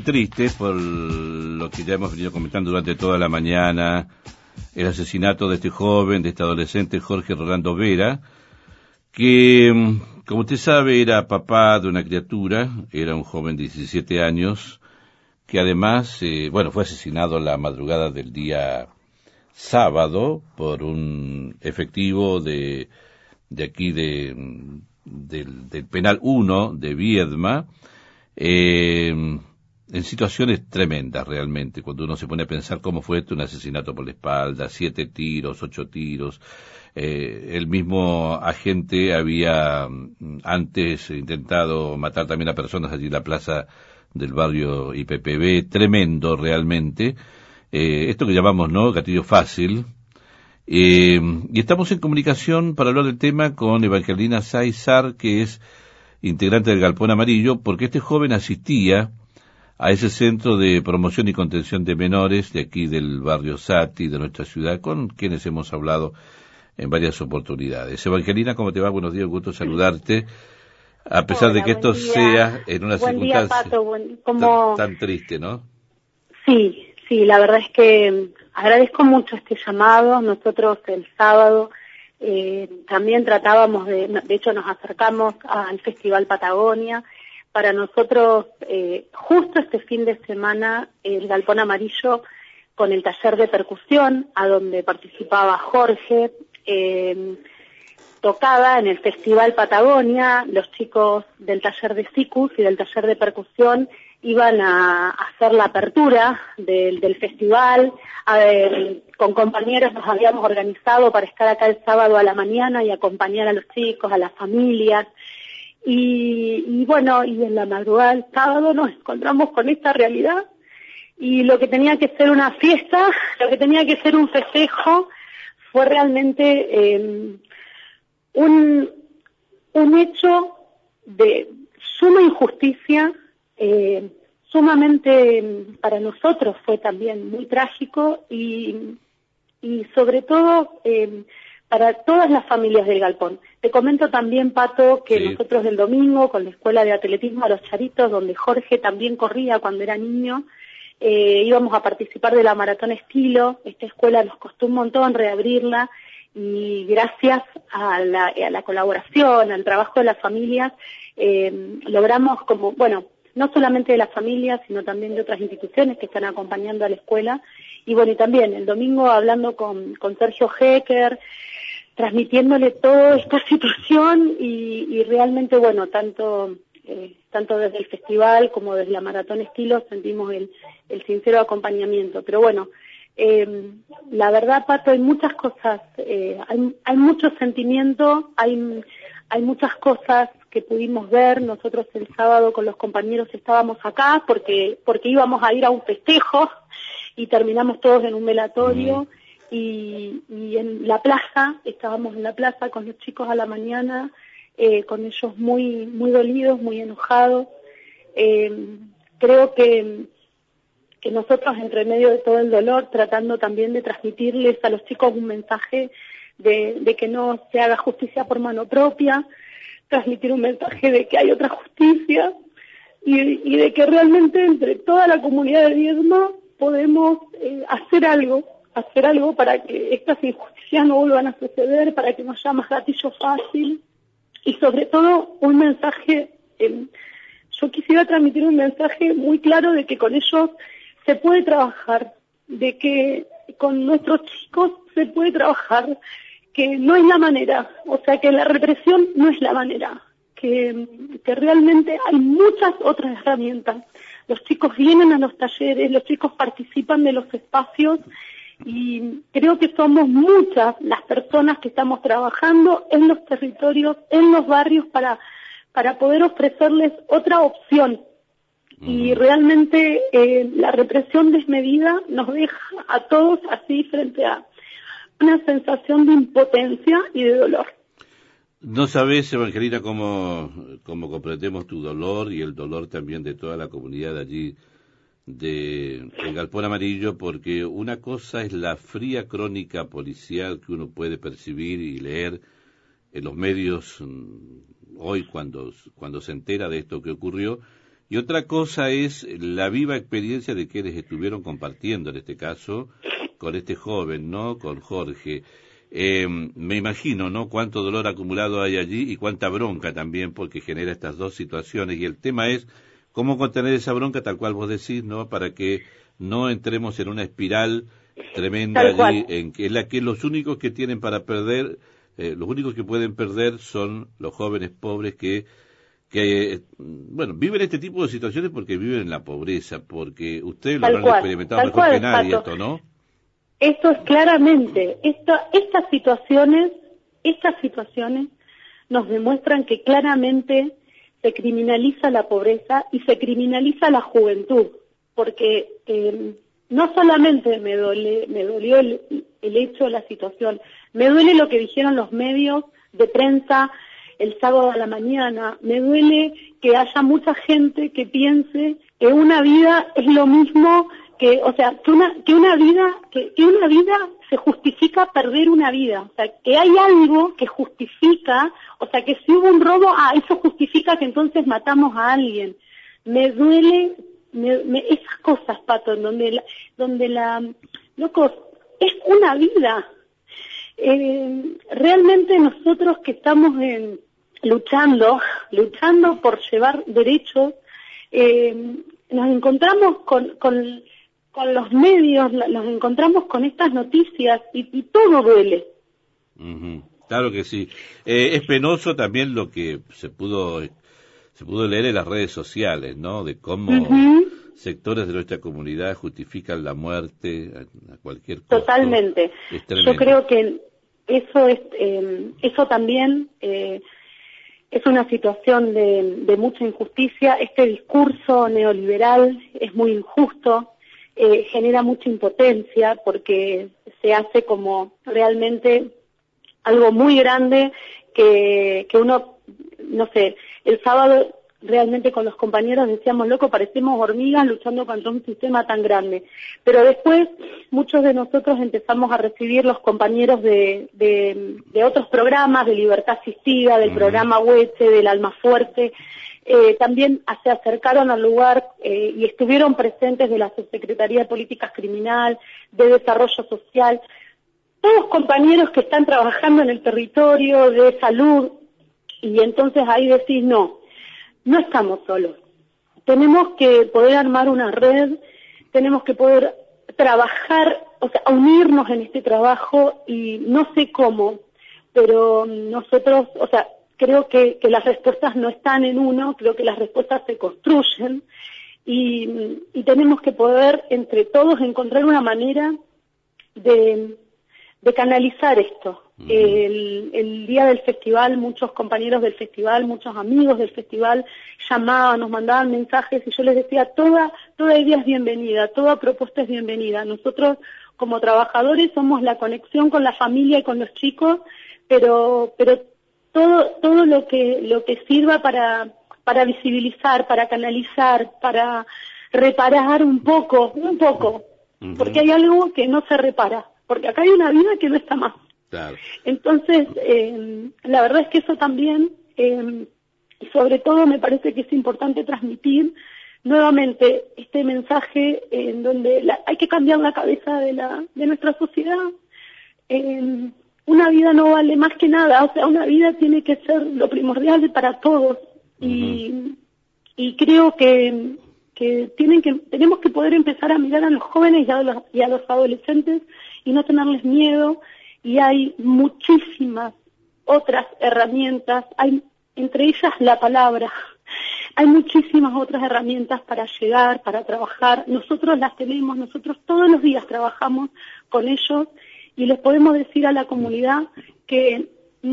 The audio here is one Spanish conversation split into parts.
triste por lo que ya hemos venido comentando durante toda la mañana, el asesinato de este joven, de este adolescente Jorge Rolando Vera, que, como usted sabe, era papá de una criatura, era un joven de 17 años, que además, fue asesinado la madrugada del día sábado por un efectivo de aquí del Penal 1 de Viedma, en situaciones tremendas realmente, cuando uno se pone a pensar cómo fue esto, un asesinato por la espalda, 7 tiros, 8 tiros. El mismo agente había antes intentado matar también a personas allí en la plaza del barrio IPPB, tremendo realmente. Esto que llamamos, ¿no?, gatillo fácil. Y estamos en comunicación para hablar del tema con Evangelina Sáizar, que es integrante del Galpón Amarillo, porque este joven asistía a ese centro de promoción y contención de menores de aquí del barrio Sati, de nuestra ciudad, con quienes hemos hablado en varias oportunidades. Evangelina, ¿cómo te va? Buenos días, gusto saludarte. A pesar de que esto sea en una circunstancia tan triste, ¿no? Sí, la verdad es que agradezco mucho este llamado. Nosotros el sábado también tratábamos de hecho nos acercamos al Festival Patagonia. Para nosotros, justo este fin de semana, el Galpón Amarillo, con el taller de percusión, a donde participaba Jorge, tocaba en el Festival Patagonia. Los chicos del taller de Sicus y del taller de percusión iban a hacer la apertura del festival. Con compañeros nos habíamos organizado para estar acá el sábado a la mañana y acompañar a los chicos, a las familias. Y en la madrugada del sábado nos encontramos con esta realidad, y lo que tenía que ser una fiesta, lo que tenía que ser un festejo, fue realmente un hecho de suma injusticia. Sumamente para nosotros fue también muy trágico, y sobre todo para todas las familias del Galpón. Te comento también, Pato, que sí, nosotros el domingo, con la Escuela de Atletismo a los Charitos, donde Jorge también corría cuando era niño, íbamos a participar de la Maratón Estilo. Esta escuela nos costó un montón reabrirla, y gracias a la colaboración, al trabajo de las familias, logramos no solamente de las familias, sino también de otras instituciones que están acompañando a la escuela. Y también el domingo hablando con Sergio Hecker, transmitiéndole toda esta situación, y realmente, tanto desde el festival como desde la Maratón Estilo sentimos el sincero acompañamiento. Pero la verdad, Pato, hay muchas cosas, hay mucho sentimiento, hay muchas cosas que pudimos ver. Nosotros el sábado con los compañeros estábamos acá porque íbamos a ir a un festejo, y terminamos todos en un velatorio. Y en la plaza, estábamos en la plaza con los chicos a la mañana, con ellos muy muy dolidos, muy enojados. Creo que nosotros, entre medio de todo el dolor, tratando también de transmitirles a los chicos un mensaje de que no se haga justicia por mano propia, transmitir un mensaje de que hay otra justicia, y de que realmente entre toda la comunidad de Viedma podemos hacer algo para que estas injusticias no vuelvan a suceder, para que no haya más gatillo fácil, y sobre todo un mensaje. Yo quisiera transmitir un mensaje muy claro de que con ellos se puede trabajar, de que con nuestros chicos se puede trabajar, que no es la manera, o sea, que la represión no es la manera, que realmente hay muchas otras herramientas. Los chicos vienen a los talleres, los chicos participan de los espacios, y creo que somos muchas las personas que estamos trabajando en los territorios, en los barrios, para poder ofrecerles otra opción. Y realmente la represión desmedida nos deja a todos así frente a una sensación de impotencia y de dolor. No sabés, Evangelina, cómo comprendemos tu dolor y el dolor también de toda la comunidad de allí del Galpón Amarillo, porque una cosa es la fría crónica policial que uno puede percibir y leer en los medios hoy cuando se entera de esto que ocurrió, Y otra cosa es la viva experiencia de quienes estuvieron compartiendo, en este caso, con este joven, ¿no? Con Jorge. Me imagino, ¿no? Cuánto dolor acumulado hay allí y cuánta bronca también, porque genera estas dos situaciones. Y el tema es cómo contener esa bronca, tal cual vos decís, ¿no? Para que no entremos en una espiral tremenda allí, en la que los únicos que tienen para perder, los únicos que pueden perder son los jóvenes pobres que bueno, viven este tipo de situaciones porque viven en la pobreza, porque ustedes lo habrán experimentado mejor que nadie, esto, ¿no? Esto es claramente, estas situaciones nos demuestran que claramente se criminaliza la pobreza y se criminaliza la juventud, porque no solamente me dolió el hecho de la situación, me duele lo que dijeron los medios de prensa el sábado a la mañana, me duele que haya mucha gente que piense que una vida es lo mismo que, o sea, que una vida se justifica perder una vida, o sea, que hay algo que justifica, o sea, que si hubo un robo, eso justifica que entonces matamos a alguien. Me duele esas cosas, Pato, donde locos, es una vida. Realmente nosotros que estamos luchando por llevar derechos, nos encontramos con los medios, nos encontramos con estas noticias y todo duele. Claro que sí. Es penoso también lo que se pudo leer en las redes sociales, ¿no? De cómo sectores de nuestra comunidad justifican la muerte a cualquier costo. Totalmente. Yo creo que eso también es una situación de mucha injusticia. Este discurso neoliberal es muy injusto, genera mucha impotencia porque se hace como realmente algo muy grande que uno, no sé, el sábado realmente con los compañeros decíamos, loco, parecemos hormigas luchando contra un sistema tan grande. Pero después muchos de nosotros empezamos a recibir los compañeros de otros programas, de Libertad Asistida, del programa Hueche, del Almafuerte, también se acercaron al lugar y estuvieron presentes de la Subsecretaría de Políticas Criminal, de Desarrollo Social, todos compañeros que están trabajando en el territorio, de salud, y entonces ahí decís, no estamos solos. Tenemos que poder armar una red, tenemos que poder trabajar, o sea, unirnos en este trabajo y no sé cómo, pero nosotros, o sea, creo que las respuestas no están en uno, creo que las respuestas se construyen y tenemos que poder entre todos encontrar una manera de canalizar esto. El día del festival, muchos compañeros del festival, muchos amigos del festival llamaban, nos mandaban mensajes y yo les decía, toda idea es bienvenida, toda propuesta es bienvenida. Nosotros como trabajadores somos la conexión con la familia y con los chicos, pero todo lo que sirva para visibilizar, para canalizar, para reparar un poco, porque hay algo que no se repara, porque acá hay una vida que no está más. Claro. Entonces, la verdad es que eso también, y sobre todo me parece que es importante transmitir nuevamente este mensaje en donde hay que cambiar la cabeza de nuestra sociedad. Una vida no vale más que nada, o sea, una vida tiene que ser lo primordial para todos y creo que tenemos que poder empezar a mirar a los jóvenes y a los adolescentes y no tenerles miedo. Y hay muchísimas otras herramientas, hay entre ellas la palabra, hay muchísimas otras herramientas para llegar, para trabajar, nosotros las tenemos, nosotros todos los días trabajamos con ellos y les podemos decir a la comunidad que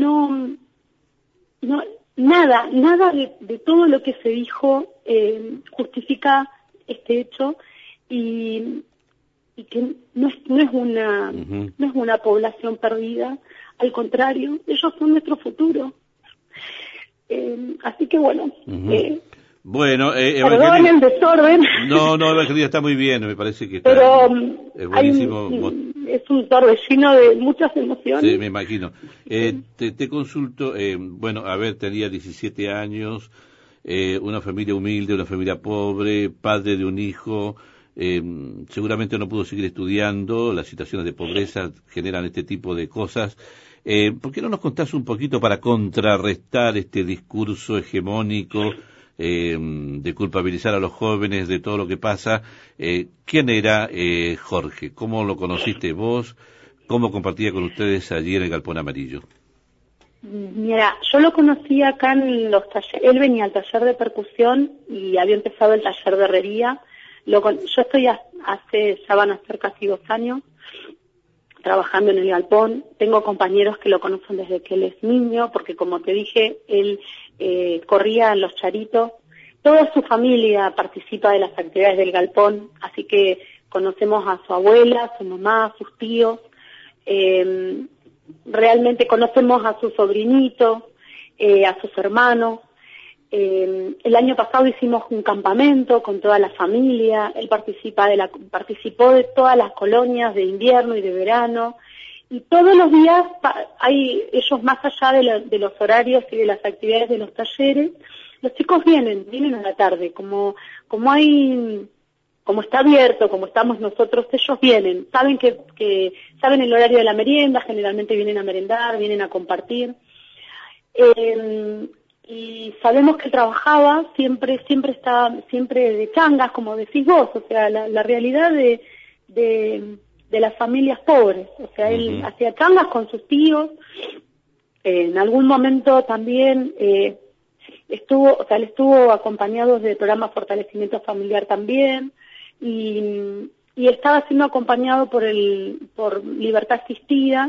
nada de todo lo que se dijo justifica este hecho y que no es una población perdida, al contrario, ellos son nuestro futuro. Así que bueno, perdón el desorden. No, Evangelina, está muy bien, me parece que está, pero es buenísimo. Es un torbellino de muchas emociones. Sí, me imagino. Te consulto, bueno, a ver, tenía 17 años, una familia humilde, una familia pobre, padre de un hijo, seguramente no pudo seguir estudiando, las situaciones de pobreza generan este tipo de cosas. ¿Por qué no nos contás un poquito para contrarrestar este discurso hegemónico de culpabilizar a los jóvenes de todo lo que pasa? ¿Quién era Jorge? ¿Cómo lo conociste vos? ¿Cómo compartía con ustedes allí en el Galpón Amarillo? Mira, yo lo conocí acá en los talleres. Él venía al taller de percusión y había empezado el taller de herrería. Yo estoy ya van a ser casi 2 años trabajando en el galpón. Tengo compañeros que lo conocen desde que él es niño, porque como te dije, él corría en los charitos. Toda su familia participa de las actividades del galpón, así que conocemos a su abuela, a su mamá, a sus tíos. Realmente conocemos a su sobrinito, a sus hermanos. El año pasado hicimos un campamento con toda la familia. Él participó de todas las colonias de invierno y de verano, y todos los días ellos, más allá de los horarios y de las actividades de los talleres, los chicos vienen a la tarde, como está abierto, como estamos nosotros, ellos vienen, saben que saben el horario de la merienda, generalmente vienen a merendar, vienen a compartir. Y sabemos que él trabajaba siempre de changas, como decís vos, o sea, la realidad de las familias pobres. O sea, él hacía changas con sus tíos. En algún momento también él estuvo acompañado del programa Fortalecimiento Familiar también, y estaba siendo acompañado por Libertad Asistida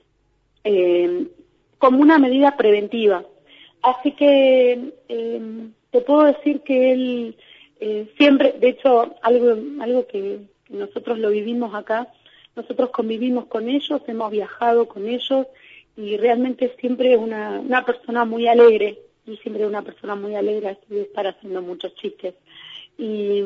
como una medida preventiva. Así que te puedo decir que él siempre, de hecho, algo que nosotros lo vivimos acá, nosotros convivimos con ellos, hemos viajado con ellos, y realmente siempre es una persona muy alegre, y siempre es una persona muy alegre, de estar haciendo muchos chistes. Y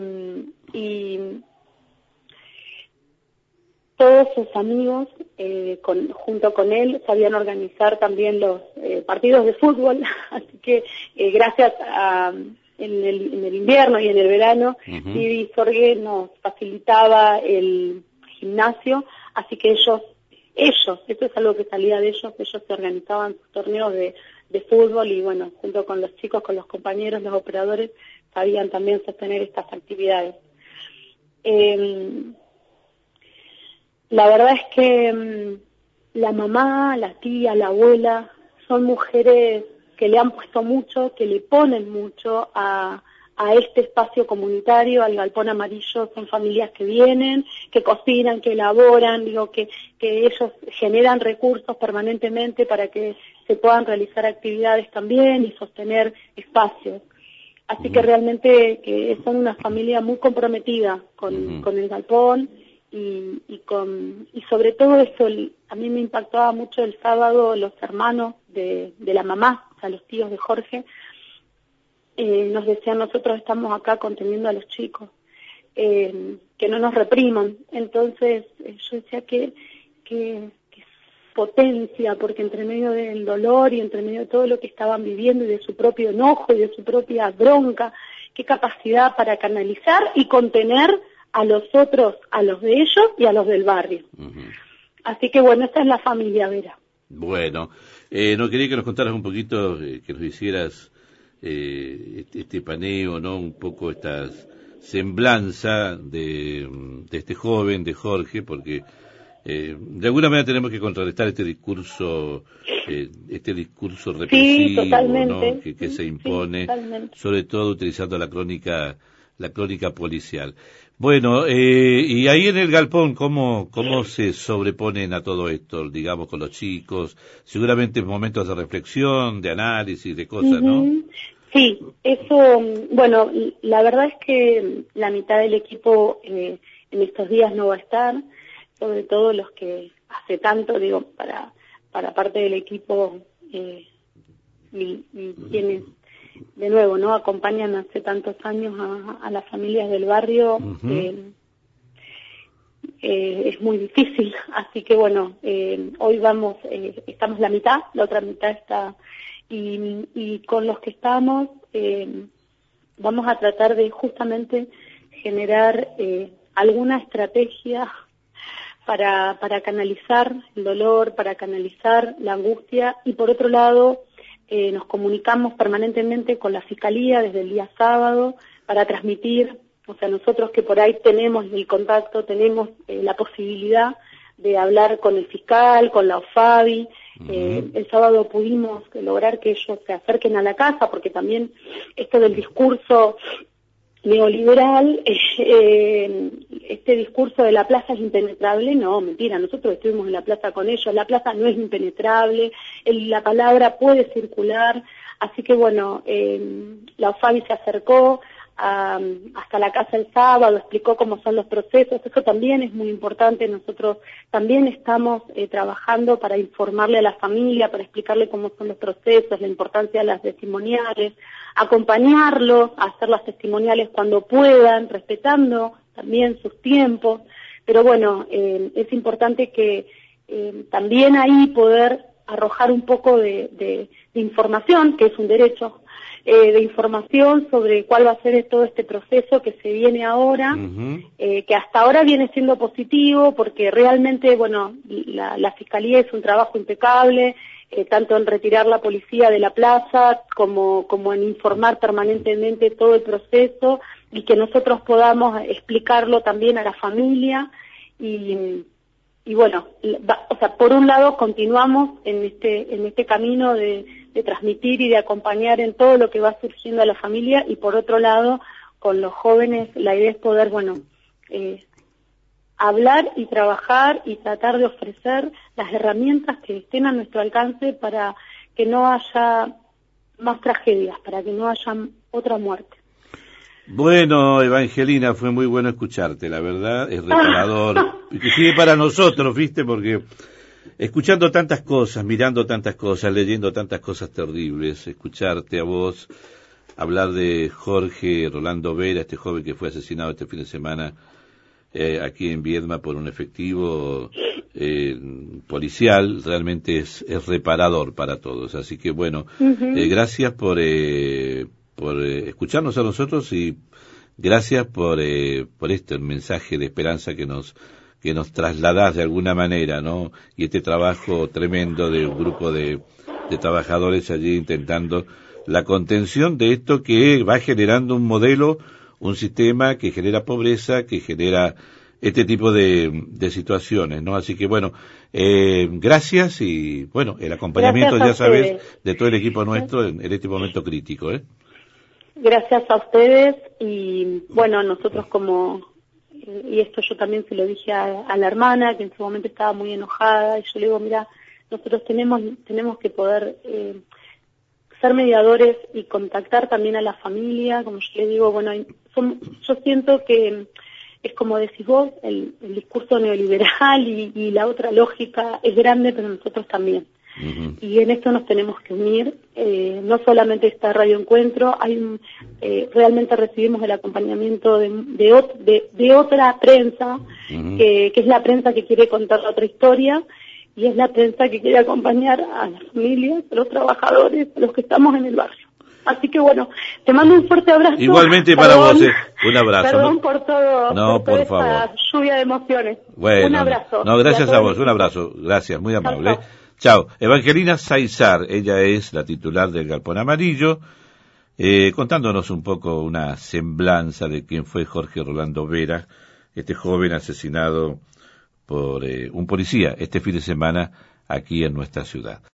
todos sus amigos, junto con él, sabían organizar también los partidos de fútbol, así que gracias a en el invierno y en el verano, Didi Sorge nos facilitaba el gimnasio, así que ellos, esto es algo que salía de ellos se organizaban sus torneos de fútbol, y bueno, junto con los chicos, con los compañeros, los operadores, sabían también sostener estas actividades. La verdad es que la mamá, la tía, la abuela, son mujeres que le han puesto mucho, que le ponen mucho a este espacio comunitario, al Galpón Amarillo. Son familias que vienen, que cocinan, que elaboran, que ellos generan recursos permanentemente para que se puedan realizar actividades también y sostener espacios. Así que realmente que son una familia muy comprometida con el Galpón, y sobre todo eso, a mí me impactaba mucho el sábado los hermanos de la mamá, o sea, los tíos de Jorge, nos decían: nosotros estamos acá conteniendo a los chicos, que no nos repriman. Entonces yo decía que potencia, porque entre medio del dolor y entre medio de todo lo que estaban viviendo y de su propio enojo y de su propia bronca, qué capacidad para canalizar y contener a los otros, a los de ellos y a los del barrio. Así que bueno, esta es la familia Vera. Bueno, no quería que nos contaras un poquito, que nos hicieras este paneo, ¿no? Un poco esta semblanza de este joven, de Jorge, porque de alguna manera tenemos que contrarrestar este discurso represivo, sí, totalmente, ¿no? que se impone, sí, sobre todo utilizando la crónica policial. Bueno, y ahí en el Galpón, ¿cómo se sobreponen a todo esto, digamos, con los chicos? Seguramente momentos de reflexión, de análisis, de cosas, ¿no? Sí, eso, bueno, la verdad es que la mitad del equipo en estos días no va a estar, sobre todo los que hace tanto, para parte del equipo, y quienes, de nuevo, ¿no?, acompañan hace tantos años a las familias del barrio. Es muy difícil, así que bueno, hoy estamos la mitad, la otra mitad está, y con los que estamos vamos a tratar de justamente generar alguna estrategia para canalizar el dolor, para canalizar la angustia, y por otro lado nos comunicamos permanentemente con la Fiscalía desde el día sábado para transmitir, o sea, nosotros que por ahí tenemos el contacto, tenemos la posibilidad de hablar con el fiscal, con la OFABI. El sábado pudimos lograr que ellos se acerquen a la casa, porque también esto del discurso neoliberal, este discurso de la plaza es impenetrable, no, mentira, nosotros estuvimos en la plaza con ellos, la plaza no es impenetrable, la palabra puede circular, así que bueno, la OFABI se acercó hasta la casa el sábado, explicó cómo son los procesos, eso también es muy importante, nosotros también estamos trabajando para informarle a la familia, para explicarle cómo son los procesos, la importancia de las testimoniales, acompañarlos a hacer las testimoniales cuando puedan, respetando también sus tiempos, pero bueno, es importante que también ahí poder arrojar un poco de información, que es un derecho, de información sobre cuál va a ser todo este proceso que se viene ahora, que hasta ahora viene siendo positivo, porque realmente, bueno, la Fiscalía hizo un trabajo impecable, tanto en retirar la policía de la plaza, como en informar permanentemente todo el proceso, y que nosotros podamos explicarlo también a la familia, y bueno, o sea, por un lado continuamos en este camino de transmitir y de acompañar en todo lo que va surgiendo a la familia, y por otro lado, con los jóvenes, la idea es poder, bueno, hablar y trabajar y tratar de ofrecer las herramientas que estén a nuestro alcance para que no haya más tragedias, para que no haya otra muerte. Bueno, Evangelina, fue muy bueno escucharte, la verdad, es reparador, inclusive para nosotros, ¿viste? Porque escuchando tantas cosas, mirando tantas cosas, leyendo tantas cosas terribles, escucharte a vos hablar de Jorge Rolando Vera, este joven que fue asesinado este fin de semana aquí en Viedma por un efectivo policial, realmente es reparador para todos. Así que bueno, gracias por escucharnos a nosotros, y gracias por este mensaje de esperanza que nos trasladás de alguna manera, ¿no? Y este trabajo tremendo de un grupo de trabajadores allí intentando la contención de esto que va generando un modelo, un sistema que genera pobreza, que genera este tipo de situaciones, ¿no? Así que bueno, gracias, y bueno, el acompañamiento, ya sabes, de todo el equipo nuestro en este momento crítico, ¿eh? Gracias a ustedes, y bueno, nosotros y esto yo también se lo dije a la hermana, que en su momento estaba muy enojada, y yo le digo, mira, nosotros tenemos que poder ser mediadores y contactar también a la familia, como yo le digo, bueno, yo siento que es como decís vos, el discurso neoliberal y la otra lógica es grande, pero nosotros también. Y en esto nos tenemos que unir, no solamente esta Radio Encuentro, realmente recibimos el acompañamiento de otra prensa, que es la prensa que quiere contar otra historia, y es la prensa que quiere acompañar a las familias, a los trabajadores, a los que estamos en el barrio. Así que bueno, te mando un fuerte abrazo. Igualmente para vos, un abrazo. Perdón, ¿no? por todo, no, por favor. Esta lluvia de emociones. Bueno, un abrazo. No, gracias a vos, un abrazo. Gracias, muy amable. Chao. Evangelina Saizar, ella es la titular del Galpón Amarillo, contándonos un poco una semblanza de quién fue Jorge Rolando Vera, este joven asesinado por un policía este fin de semana aquí en nuestra ciudad.